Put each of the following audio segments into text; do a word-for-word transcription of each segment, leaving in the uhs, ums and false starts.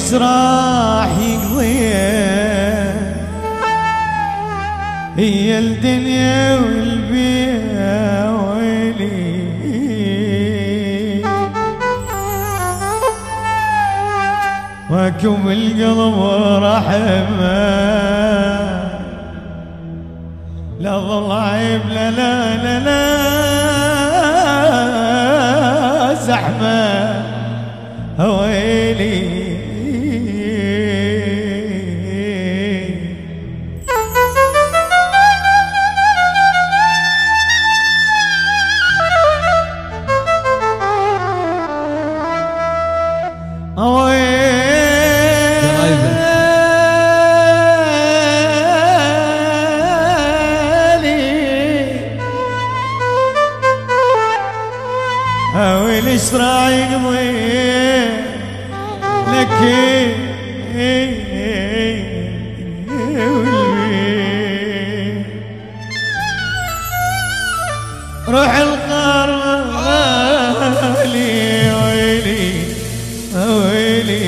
ويش راح يقضي هي الدنيا والبيئة ويلي واكم القلب رحمه لا ظل عيب لا لا لا لا زحمة ويلي ويليش راح يقضي لك روح القار ويلي ويلي ويلي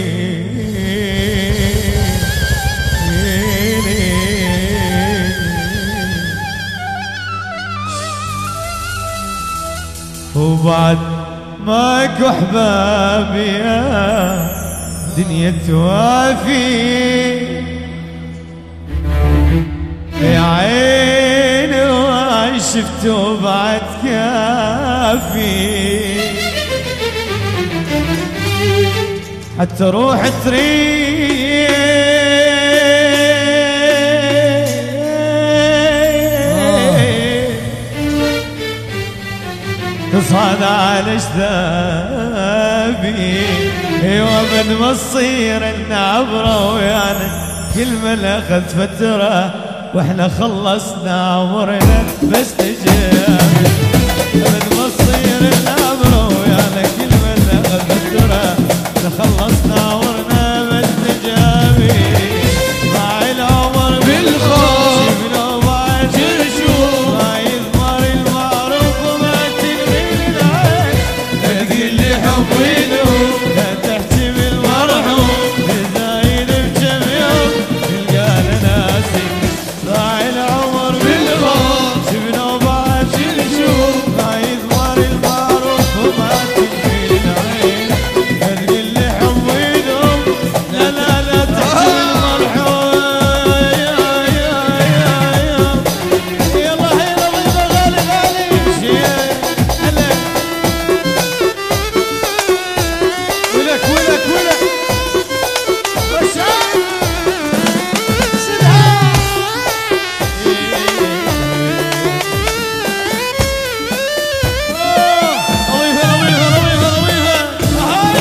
وبعد ماكو احبابي يا دنيا توافي يا عيني وما شفته بعد كافي حتى روح تريد تصعد على جذابي ايوه من ما تصير لنا عبره ويانا كل من اخذ فتره واحنا خلصنا عمرنا بس تجابي من ما تصير لنا عبره ويانا كل من اخذ فتره احنا خلصنا عمرنا بس تجابي ضاع العمر بالخوف شفنا بعد جرشوف ما يضمر المعروف وما تنغير العين تقول لي حبينه لا تحكي بالمرحوم بزايد بكم يوم تلقى ناسي ضاع العمر بالخوف شفنا بعد جرشوف ما يضمر المعروف وما تنغير العين تقول لي حبينه لا لا لا تحكي بالمرحوم يا يا يا يا يلا هيلا ضيفه غالي غالي هلا ولك ولك ولك وشعر سدها نظيفة نظيفة نظيفة نظيفة هاي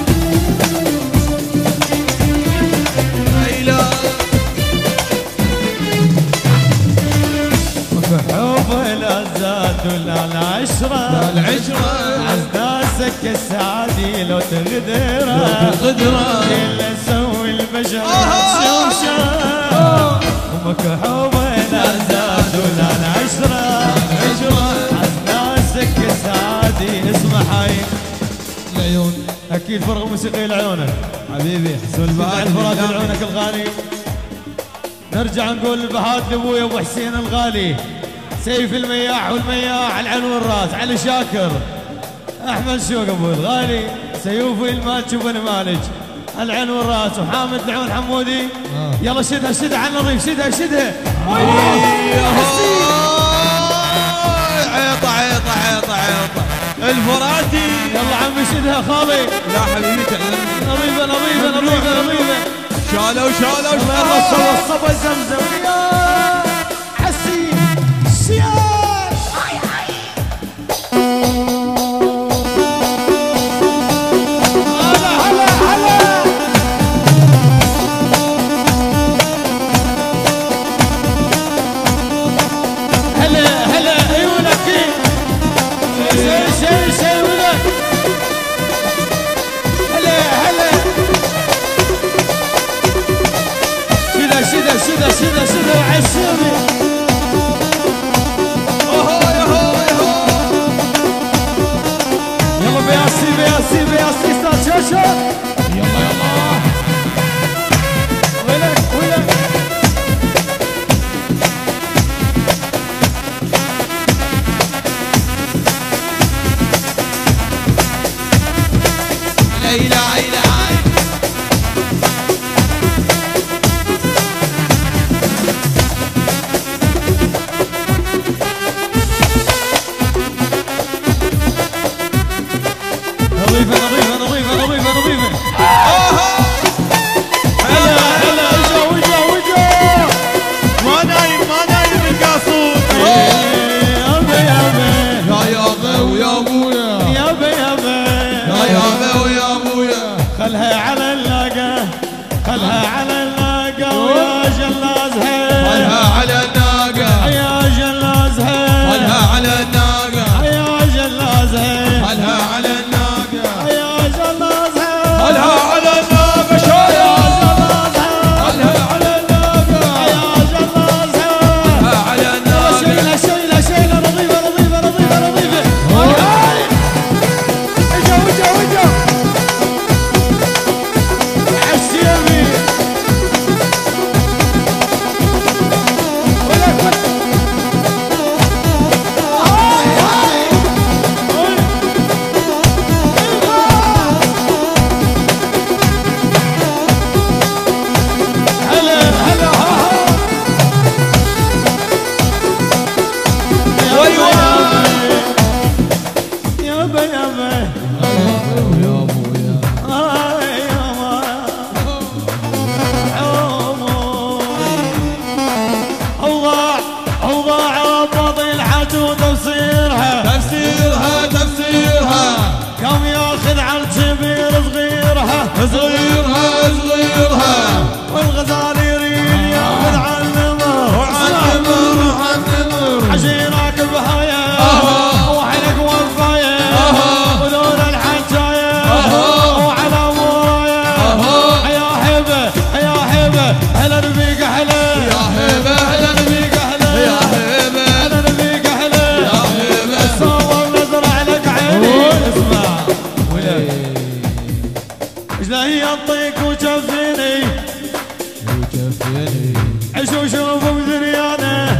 وكحوب لا زاد ولا العشرة العشرة عز ناسك السعادي لو تغدره قدرة اللي سوي البشر شوشة ومكحوب لا زاد ولا العشرة العشرة عز ناسك السعادي اسمع حي العيون اكيد فرغ موسيقي لعيونك حبيبي حسن بعد البهات فراد لعيونك الغالي نرجع نقول البهات لابوي ابو حسين الغالي سيف المياح والمياح على العين والراس علي شاكر احمد شوق ابو الغالي سيوفي الماتش وبن مالج على العين والراس وحامد العون حمودي آه. يلا شدها شدها على النظيف شدها شدها عيطة عيطة عيطة عيطة الفراتي يلا عمي شدها خالي لا حبيبي نظيفة نظيفة نظيفة نظيفة شالوا شالوا الله يلا صبا صبا زمزم يا حسين شيال هاي هاي هلا هلا هلا هلا هلا عيونك شي شي شي ولك هلا هلا شدا شدا شدا شدا شدا وعسر نظيفة نظيفة نظيفة نظيفة نظيفة. هلا هلا وجا وجا وجا. ما نايم ما نايم القاصود. يابا يابا يا يابا ويا ابويا. يابا يابا يا يابا ويا ابويا. خلها على اللاقة خلها على اللاقة ويا جلازها. خلها على الناقة يا جلازها. خلها على الناقة. يا جلازها. خلها على الناقة. يا جلازها. خلها على الناقة شايع. خلها على الناقة. يا جلازها. خلها على الناقة. شيلة شيلة شيلة نظيفة نظيفة نظيفة نظيفة. وجا وجا وجا. عالسيبي. ولك ولك. هاي هاي. هلا هلا ها ها. وي وي. يابا يابا ويا ابويا. هاي يابا عمري. اوضاع اوضاع ربض الحدود وصيرها. تفسيرها تفسيرها. كم ياخذ على الكبير صغيرها. صغيرها صغيرها. والغزال يريد ياخذ على النمر. وعن نمر وعن نمر. عشيرك بهاية وحلق وفاية ولون الحجاية وعلى وراية. يا هبة يا هبة هلا نبيك هلا. يا هبة هلا نبيك هلا. يا هبة هلا نبيك هلا. يا هبة. صور نزرع لك عيني. اسمع ولك ايش لا هي اعطيك وجفيني. وكفيني عيش وشوف بدنيانا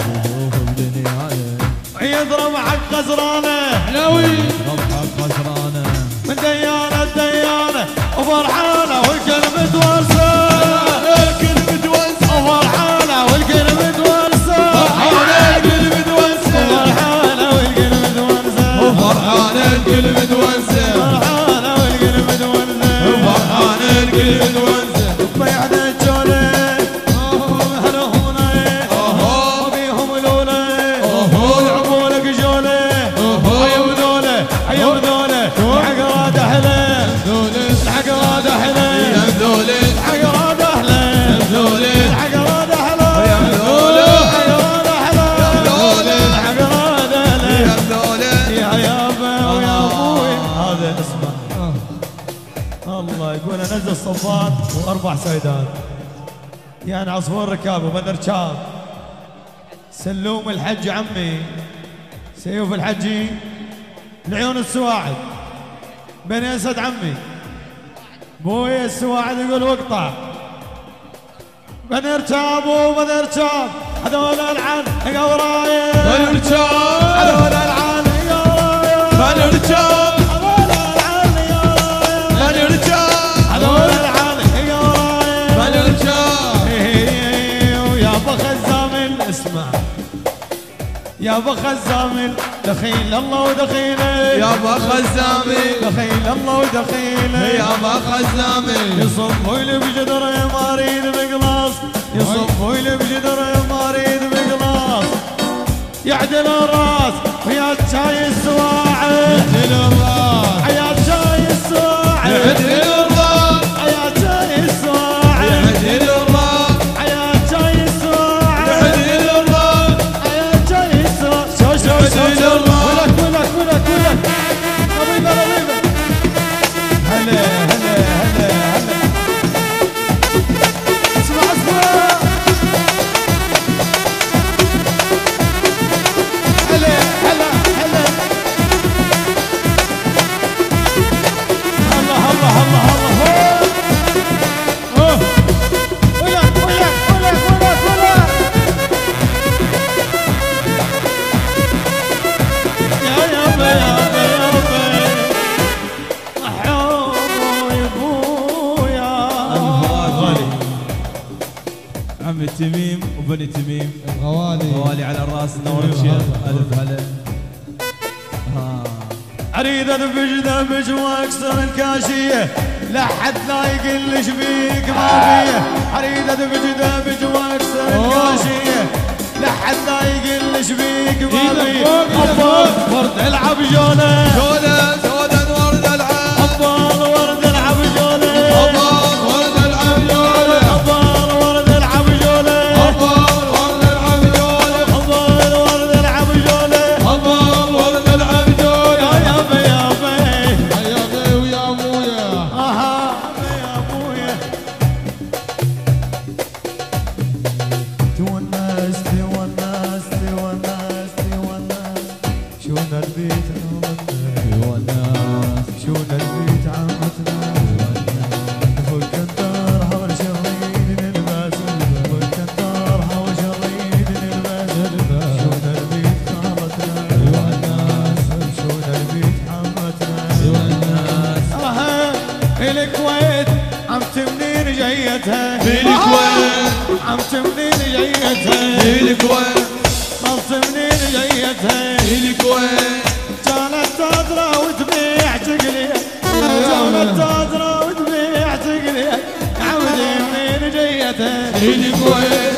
يضرب حق خسرانه. حلوي ربحك خسرانة. من ديانه ديانه وفرحانه والكل متورسه. الكل متونسة. وفرحانه والكل متورسه. فرحانة الكل متونسة. فرحانه والكل متورسه. فرحانة الكل متونسة. فرحانه والكل متورسه. فرحانة الكل متونسة. طيحت الجوله هلهونه وبيهم لوله يلعبوا لك جوله. عيب ذوله عيب ذوله الحقرات احلى. الحقرات احلى. يا ذولي الحقرات احلى. ذولي الحقرات احلى. يا ذولي الحقرات احلى. الحقرات احلى. يا ذولي. يا يابا ويا ابوي. هذا اسمع الله يقول انزل صفات واربع سيدات يعني عصفور ركاب وبدر شاب. سلوم الحج عمي سيوف الحجي لعيون السواعد بني اسد عمي بوي السواعد يقول واقطع. بني ركاب وبني ركاب هذول العن قورايه. بني ركاب. هذول العن قورايه. بني ركاب. هذول العن قورايه. بني ركاب. هذول العن قورايه. بني ركاب. ويا بخزام اسمع يا بخزام دخيل الله ودخيله. يا با خزامي. دخيل الله ودخيله. يا با خزامي. يصبوا لي بجدر ما اريد بقلاص. يصبوا لي بجدر ما اريد بقلاص. يعدل الراس ويا شاي السواعد. يعدل الراس. يا شاي السواعد. يعدل الراس. يا شاي السواعد. يعدل الراس. يا شاي السواعد. يعدل الراس. يا شاي السواعد. شو شو شو شو ولك ولك ولك ولك رضيبه رضيبه. هلا هلا هلا هلا. اسمع اسمع. هلا هلا هلا. الله الله الله الله. اوه ولك ولك ولك ولك ولك. يا يابا يابا يابا حبوي ابويا. غالي عم التميم وبني تميم. غوالي غوالي على الراس نور الشيخ. الف هلا. ها اريد ادبج دبج واكسر الكاشيه لا حد لا يقل ايش بيك ما فيه. اريد ادبج دبج واكسر الكاشيه لا حد لا يقل ايش بيك ما فيه. ابطال ورد العب جوله جولة جولة ورد العب. ابطال ورد العب جوله أبطال ورد العب جولة. ابطال ورد العب جوله أبطال ورد العب جولة. ابطال ورد العب جوله أبطال ورد العب جولة. يا بي يا بي يا بي ويا أبويا. اها يا ابويا تونس تونس تونس تونس شون البيت عمتنا شون البيت عمتنا فك الدار حول شريد نلبس فك الدار حول شريد نلبس شون البيت خالتنا شون البيت عمتنا اها الكويت عمت منين جايتها بالكويت. عمت منين جايتها بالكويت. عمت منين جايتها بالكويت. كانت تدرى وتبيع تقلي كانت تدرى وتبيع تقلي عودي منين جايتها بالكويت.